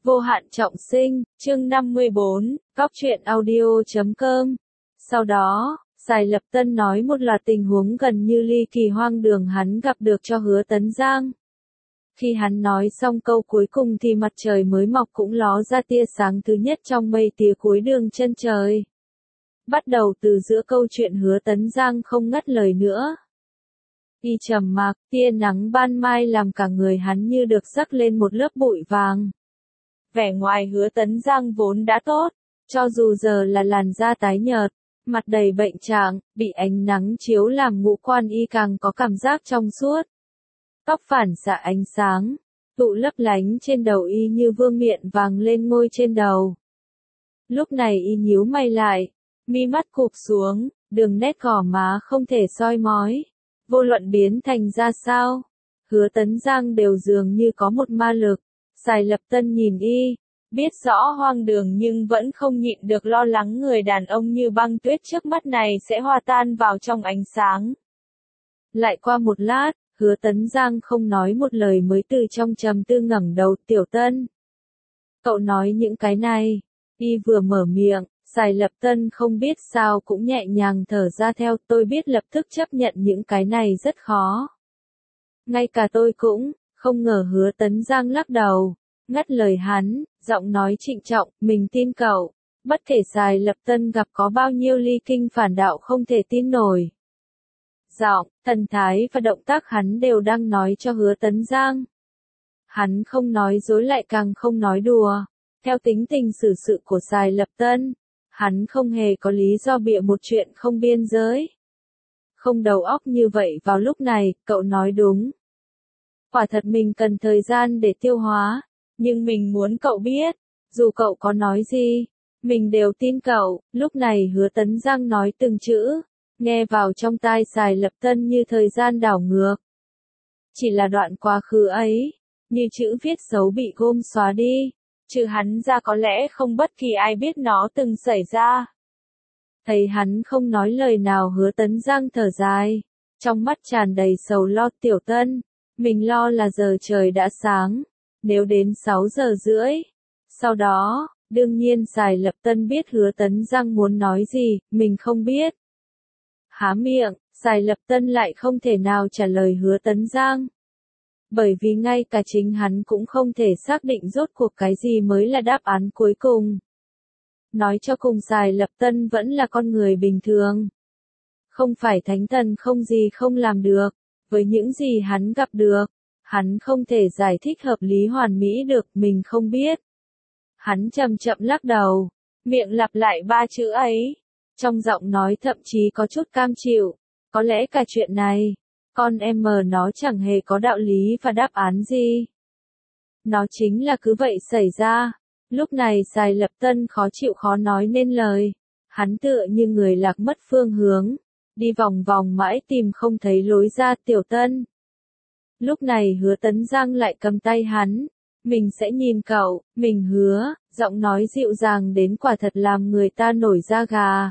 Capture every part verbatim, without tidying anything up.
Vô hạn trọng sinh, chương năm mươi bốn, góc truyện audio chấm com. Sau đó, Sài Lập Tân nói một loạt tình huống gần như ly kỳ hoang đường hắn gặp được cho Hứa Tấn Giang. Khi hắn nói xong câu cuối cùng thì mặt trời mới mọc cũng ló ra tia sáng thứ nhất trong mây tía cuối đường chân trời. Bắt đầu từ giữa câu chuyện Hứa Tấn Giang không ngắt lời nữa. Y trầm mặc, tia nắng ban mai làm cả người hắn như được rắc lên một lớp bụi vàng. Vẻ ngoài Hứa Tấn Giang vốn đã tốt, cho dù giờ là làn da tái nhợt, mặt đầy bệnh trạng, bị ánh nắng chiếu làm ngũ quan y càng có cảm giác trong suốt. Tóc phản xạ ánh sáng, tụ lấp lánh trên đầu y như vương miện vàng lên ngôi trên đầu. Lúc này y nhíu mày lại, mi mắt cụp xuống, đường nét gò má không thể soi mói. Vô luận biến thành ra sao, Hứa Tấn Giang đều dường như có một ma lực. Sài Lập Tân nhìn y, biết rõ hoang đường nhưng vẫn không nhịn được lo lắng người đàn ông như băng tuyết trước mắt này sẽ hòa tan vào trong ánh sáng. Lại qua một lát, Hứa Tấn Giang không nói một lời mới từ trong trầm tư ngẩng đầu. Tiểu Tân, cậu nói những cái này. Y vừa mở miệng, Sài Lập Tân không biết sao cũng nhẹ nhàng thở ra theo. Tôi biết lập tức chấp nhận những cái này rất khó. Ngay cả tôi cũng. Không ngờ Hứa Tấn Giang lắc đầu, ngắt lời hắn, giọng nói trịnh trọng, mình tin cậu. Bất kể Sài Lập Tân gặp có bao nhiêu ly kinh phản đạo không thể tin nổi. Giọng, thần thái và động tác hắn đều đang nói cho Hứa Tấn Giang. Hắn không nói dối lại càng không nói đùa. Theo tính tình xử sự của Sài Lập Tân, hắn không hề có lý do bịa một chuyện không biên giới. Không đầu óc như vậy vào lúc này, cậu nói đúng. Quả thật mình cần thời gian để tiêu hóa, nhưng mình muốn cậu biết, dù cậu có nói gì, mình đều tin cậu. Lúc này Hứa Tấn Giang nói từng chữ, nghe vào trong tai Sài Lập Tân như thời gian đảo ngược. Chỉ là đoạn quá khứ ấy, như chữ viết dấu bị gôm xóa đi, trừ hắn ra có lẽ không bất kỳ ai biết nó từng xảy ra. Thấy hắn không nói lời nào Hứa Tấn Giang thở dài, trong mắt tràn đầy sầu lo. Tiểu Tân, mình lo là giờ trời đã sáng, nếu đến sáu giờ rưỡi. Sau đó, đương nhiên Sài Lập Tân biết Hứa Tấn Giang muốn nói gì, mình không biết. Há miệng, Sài Lập Tân lại không thể nào trả lời Hứa Tấn Giang. Bởi vì ngay cả chính hắn cũng không thể xác định rốt cuộc cái gì mới là đáp án cuối cùng. Nói cho cùng Sài Lập Tân vẫn là con người bình thường. Không phải thánh thần không gì không làm được. Với những gì hắn gặp được, hắn không thể giải thích hợp lý hoàn mỹ được, mình không biết. Hắn chậm chậm lắc đầu, miệng lặp lại ba chữ ấy. Trong giọng nói thậm chí có chút cam chịu. Có lẽ cả chuyện này, con em mờ nó chẳng hề có đạo lý và đáp án gì. Nó chính là cứ vậy xảy ra. Lúc này Sài Lập Tân khó chịu khó nói nên lời. Hắn tựa như người lạc mất phương hướng. Đi vòng vòng mãi tìm không thấy lối ra. Tiểu Tân. Lúc này Hứa Tấn Giang lại cầm tay hắn. Mình sẽ nhìn cậu, mình hứa, giọng nói dịu dàng đến quả thật làm người ta nổi da gà.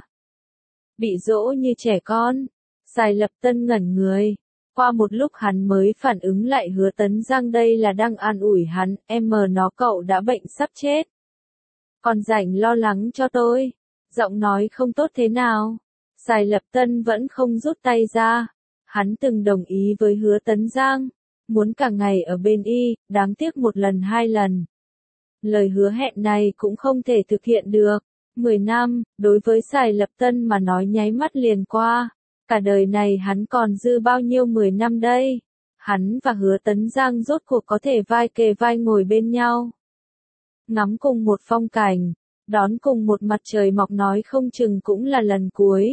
Bị dỗ như trẻ con. Sài Lập Tân ngẩn người. Qua một lúc hắn mới phản ứng lại Hứa Tấn Giang đây là đang an ủi hắn. Em mờ nó cậu đã bệnh sắp chết. Còn rảnh lo lắng cho tôi. Giọng nói không tốt thế nào. Sài Lập Tân vẫn không rút tay ra. Hắn từng đồng ý với Hứa Tấn Giang. Muốn cả ngày ở bên y, đáng tiếc một lần hai lần. Lời hứa hẹn này cũng không thể thực hiện được. Mười năm, đối với Sài Lập Tân mà nói nháy mắt liền qua. Cả đời này hắn còn dư bao nhiêu mười năm đây. Hắn và Hứa Tấn Giang rốt cuộc có thể vai kề vai ngồi bên nhau. Ngắm cùng một phong cảnh, đón cùng một mặt trời mọc nói không chừng cũng là lần cuối.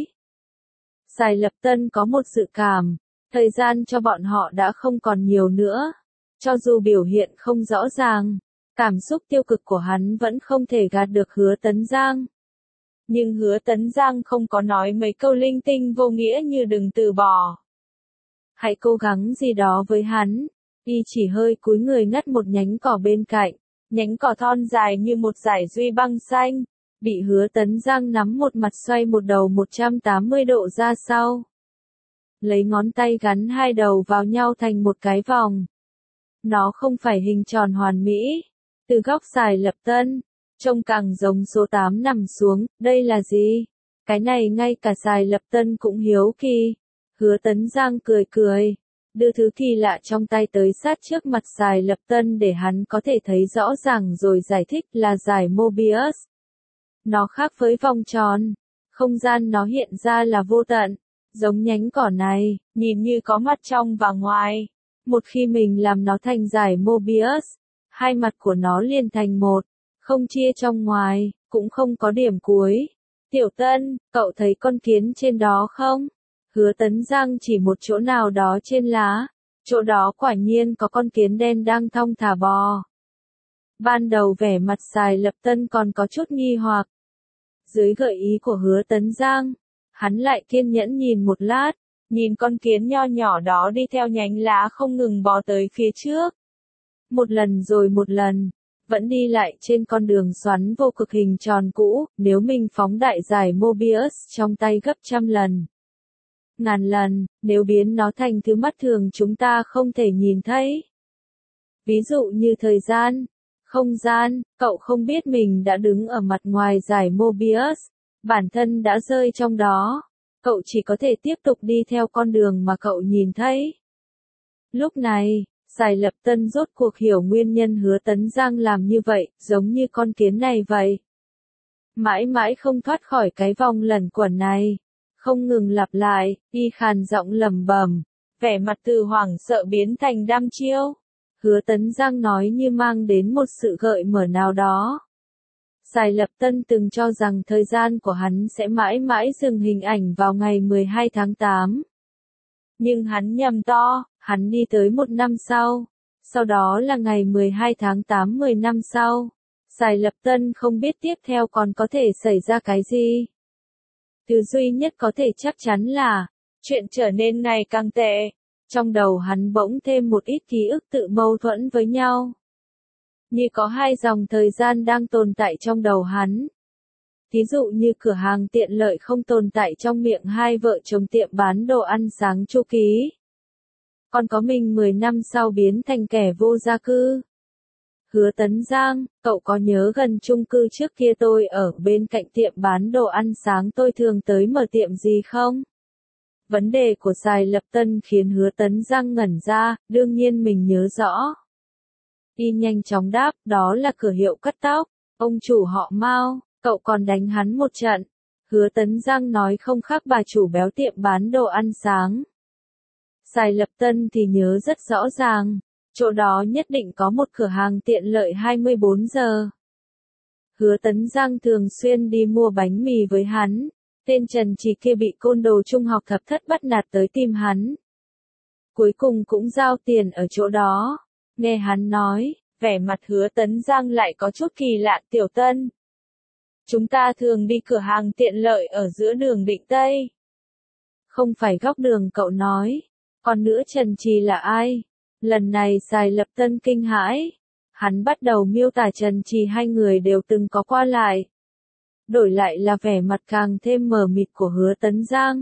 Sài Lập Tân có một dự cảm, thời gian cho bọn họ đã không còn nhiều nữa. Cho dù biểu hiện không rõ ràng, cảm xúc tiêu cực của hắn vẫn không thể gạt được Hứa Tấn Giang. Nhưng Hứa Tấn Giang không có nói mấy câu linh tinh vô nghĩa như đừng từ bỏ. Hãy cố gắng gì đó với hắn. Y chỉ hơi cúi người ngắt một nhánh cỏ bên cạnh. Nhánh cỏ thon dài như một dải duy băng xanh. Bị Hứa Tấn Giang nắm một mặt xoay một đầu một trăm tám mươi độ ra sau. Lấy ngón tay gắn hai đầu vào nhau thành một cái vòng. Nó không phải hình tròn hoàn mỹ. Từ góc Sài Lập Tân, trông càng giống số tám nằm xuống, đây là gì? Cái này ngay cả Sài Lập Tân cũng hiếu kỳ. Hứa Tấn Giang cười cười, đưa thứ kỳ lạ trong tay tới sát trước mặt Sài Lập Tân để hắn có thể thấy rõ ràng rồi giải thích là giải Mobius. Nó khác với vòng tròn, không gian nó hiện ra là vô tận, giống nhánh cỏ này, nhìn như có mặt trong và ngoài. Một khi mình làm nó thành giải Mobius, hai mặt của nó liền thành một, không chia trong ngoài, cũng không có điểm cuối. Tiểu Tân, cậu thấy con kiến trên đó không? Hứa Tấn Giang chỉ một chỗ nào đó trên lá, chỗ đó quả nhiên có con kiến đen đang thong thả bò. Ban đầu vẻ mặt Sài Lập Tân còn có chút nghi hoặc. Dưới gợi ý của Hứa Tấn Giang, hắn lại kiên nhẫn nhìn một lát, nhìn con kiến nho nhỏ đó đi theo nhánh lá không ngừng bò tới phía trước. Một lần rồi một lần, vẫn đi lại trên con đường xoắn vô cực hình tròn cũ, nếu mình phóng đại giải Mobius trong tay gấp trăm lần. Ngàn lần, nếu biến nó thành thứ mắt thường chúng ta không thể nhìn thấy. Ví dụ như thời gian, không gian, cậu không biết mình đã đứng ở mặt ngoài giải Mobius, bản thân đã rơi trong đó, cậu chỉ có thể tiếp tục đi theo con đường mà cậu nhìn thấy. Lúc này, Sài Lập Tân rốt cuộc hiểu nguyên nhân Hứa Tấn Giang làm như vậy, giống như con kiến này vậy. Mãi mãi không thoát khỏi cái vòng lẩn quẩn này, không ngừng lặp lại, y khàn giọng lẩm bẩm, vẻ mặt từ hoảng sợ biến thành đăm chiêu. Hứa Tấn Giang nói như mang đến một sự gợi mở nào đó. Sài Lập Tân từng cho rằng thời gian của hắn sẽ mãi mãi dừng hình ảnh vào ngày mười hai tháng tám. Nhưng hắn nhầm to, hắn đi tới một năm sau. Sau đó là ngày mười hai tháng tám mười năm sau. Sài Lập Tân không biết tiếp theo còn có thể xảy ra cái gì. Thứ duy nhất có thể chắc chắn là, chuyện trở nên ngày càng tệ. Trong đầu hắn bỗng thêm một ít ký ức tự mâu thuẫn với nhau. Như có hai dòng thời gian đang tồn tại trong đầu hắn. Thí dụ như cửa hàng tiện lợi không tồn tại trong miệng hai vợ chồng tiệm bán đồ ăn sáng Chu Ký. Còn có mình mười năm sau biến thành kẻ vô gia cư. Hứa Tấn Giang, cậu có nhớ gần chung cư trước kia tôi ở bên cạnh tiệm bán đồ ăn sáng tôi thường tới mở tiệm gì không? Vấn đề của Sài Lập Tân khiến Hứa Tấn Giang ngẩn ra, đương nhiên mình nhớ rõ. Y nhanh chóng đáp, đó là cửa hiệu cắt tóc, ông chủ họ Mao, cậu còn đánh hắn một trận. Hứa Tấn Giang nói không khác bà chủ béo tiệm bán đồ ăn sáng. Sài Lập Tân thì nhớ rất rõ ràng, chỗ đó nhất định có một cửa hàng tiện lợi hai mươi bốn giờ. Hứa Tấn Giang thường xuyên đi mua bánh mì với hắn. Tên Trần Trì kia bị côn đồ trung học thập thất bắt nạt tới tìm hắn. Cuối cùng cũng giao tiền ở chỗ đó. Nghe hắn nói, vẻ mặt Hứa Tấn Giang lại có chút kỳ lạ. Tiểu Tân, chúng ta thường đi cửa hàng tiện lợi ở giữa đường Định Tây. Không phải góc đường cậu nói. Còn nữa Trần Trì là ai? Lần này Sài Lập Tân kinh hãi. Hắn bắt đầu miêu tả Trần Trì hai người đều từng có qua lại. Đổi lại là vẻ mặt càng thêm mờ mịt của Hứa Tấn Giang.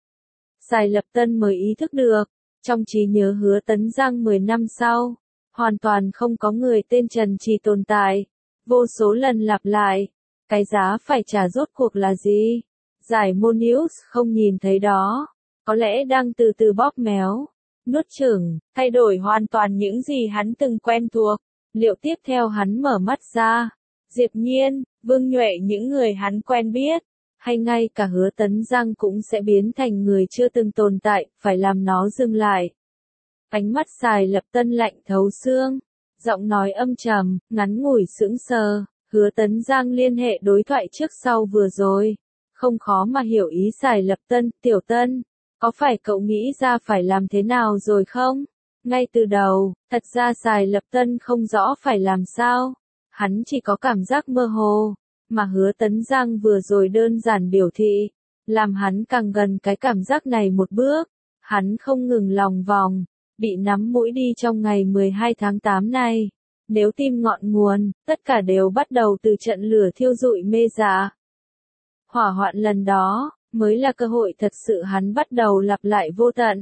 Sài Lập Tân mới ý thức được, trong trí nhớ Hứa Tấn Giang mười năm sau, hoàn toàn không có người tên Trần Trì tồn tại, vô số lần lặp lại, cái giá phải trả rốt cuộc là gì? Giải Mobius không nhìn thấy đó, có lẽ đang từ từ bóp méo, nuốt chửng, thay đổi hoàn toàn những gì hắn từng quen thuộc. Liệu tiếp theo hắn mở mắt ra, Diệp Nhiên, Vương Nhuệ những người hắn quen biết, hay ngay cả Hứa Tấn Giang cũng sẽ biến thành người chưa từng tồn tại, phải làm nó dừng lại. Ánh mắt Sài Lập Tân lạnh thấu xương, giọng nói âm trầm, ngắn ngủi sững sờ. Hứa Tấn Giang liên hệ đối thoại trước sau vừa rồi, không khó mà hiểu ý Sài Lập Tân. Tiểu Tân, có phải cậu nghĩ ra phải làm thế nào rồi không? Ngay từ đầu, thật ra Sài Lập Tân không rõ phải làm sao. Hắn chỉ có cảm giác mơ hồ, mà Hứa Tấn Giang vừa rồi đơn giản biểu thị, làm hắn càng gần cái cảm giác này một bước. Hắn không ngừng lòng vòng, bị nắm mũi đi trong ngày mười hai tháng tám này. Nếu tìm ngọn nguồn, tất cả đều bắt đầu từ trận lửa thiêu rụi mê dạ. Hỏa hoạn lần đó, mới là cơ hội thật sự hắn bắt đầu lặp lại vô tận.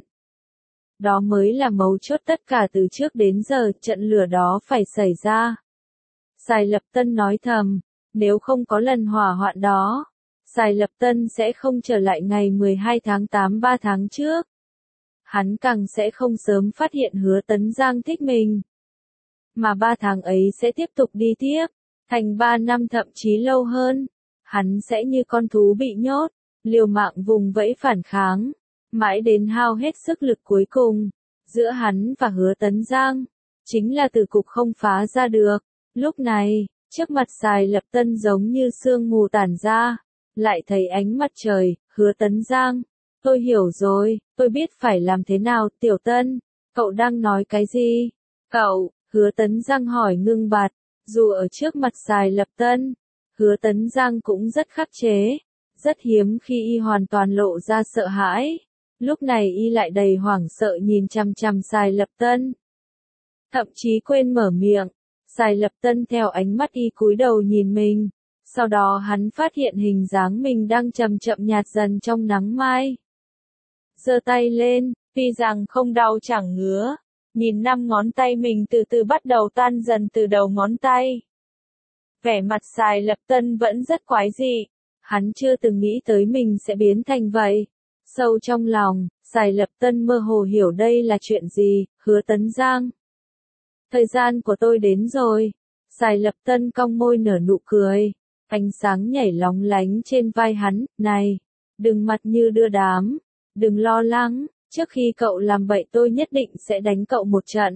Đó mới là mấu chốt tất cả từ trước đến giờ, trận lửa đó phải xảy ra. Sài Lập Tân nói thầm, nếu không có lần hỏa hoạn đó, Sài Lập Tân sẽ không trở lại ngày mười hai tháng tám ba tháng trước. Hắn càng sẽ không sớm phát hiện Hứa Tấn Giang thích mình. Mà ba tháng ấy sẽ tiếp tục đi tiếp, thành ba năm thậm chí lâu hơn. Hắn sẽ như con thú bị nhốt, liều mạng vùng vẫy phản kháng, mãi đến hao hết sức lực cuối cùng. Giữa hắn và Hứa Tấn Giang, chính là tử cục không phá ra được. Lúc này, trước mặt Sài Lập Tân giống như sương mù tản ra, lại thấy ánh mặt trời. Hứa Tấn Giang, tôi hiểu rồi, tôi biết phải làm thế nào. Tiểu Tân, cậu đang nói cái gì? Cậu, Hứa Tấn Giang hỏi ngưng bặt, dù ở trước mặt Sài Lập Tân, Hứa Tấn Giang cũng rất khắc chế, rất hiếm khi y hoàn toàn lộ ra sợ hãi. Lúc này y lại đầy hoảng sợ nhìn chằm chằm Sài Lập Tân. Thậm chí quên mở miệng. Sài Lập Tân theo ánh mắt y cúi đầu nhìn mình. Sau đó hắn phát hiện hình dáng mình đang chậm chậm nhạt dần trong nắng mai. Giơ tay lên, tuy rằng không đau chẳng ngứa. Nhìn năm ngón tay mình từ từ bắt đầu tan dần từ đầu ngón tay. Vẻ mặt Sài Lập Tân vẫn rất quái dị. Hắn chưa từng nghĩ tới mình sẽ biến thành vậy. Sâu trong lòng, Sài Lập Tân mơ hồ hiểu đây là chuyện gì. Hứa Tấn Giang, thời gian của tôi đến rồi. Sài Lập Tân cong môi nở nụ cười. Ánh sáng nhảy lóng lánh trên vai hắn. Này, đừng mặt như đưa đám. Đừng lo lắng, trước khi cậu làm vậy tôi nhất định sẽ đánh cậu một trận.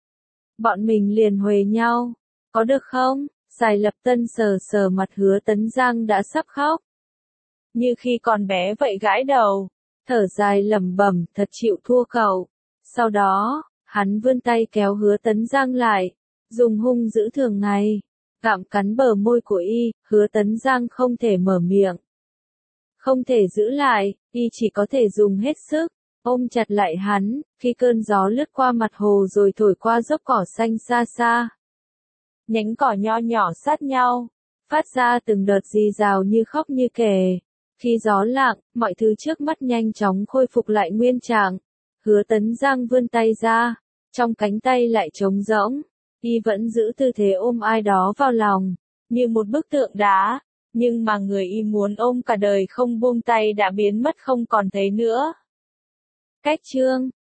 Bọn mình liền huề nhau. Có được không? Sài Lập Tân sờ sờ mặt Hứa Tấn Giang đã sắp khóc. Như khi còn bé vậy gãi đầu. Thở dài lẩm bẩm, thật chịu thua cậu. Sau đó, hắn vươn tay kéo Hứa Tấn Giang lại. Dùng hung dữ thường ngày. Gặm cắn bờ môi của y. Hứa Tấn Giang không thể mở miệng. Không thể giữ lại, y chỉ có thể dùng hết sức. Ôm chặt lại hắn, khi cơn gió lướt qua mặt hồ rồi thổi qua dốc cỏ xanh xa xa. Nhánh cỏ nho nhỏ sát nhau, phát ra từng đợt rì rào như khóc như kể. Khi gió lặng, mọi thứ trước mắt nhanh chóng khôi phục lại nguyên trạng. Hứa Tấn Giang vươn tay ra, trong cánh tay lại trống rỗng. Y vẫn giữ tư thế ôm ai đó vào lòng, như một bức tượng đá. Nhưng mà người y muốn ôm cả đời không buông tay đã biến mất không còn thấy nữa. Cách chương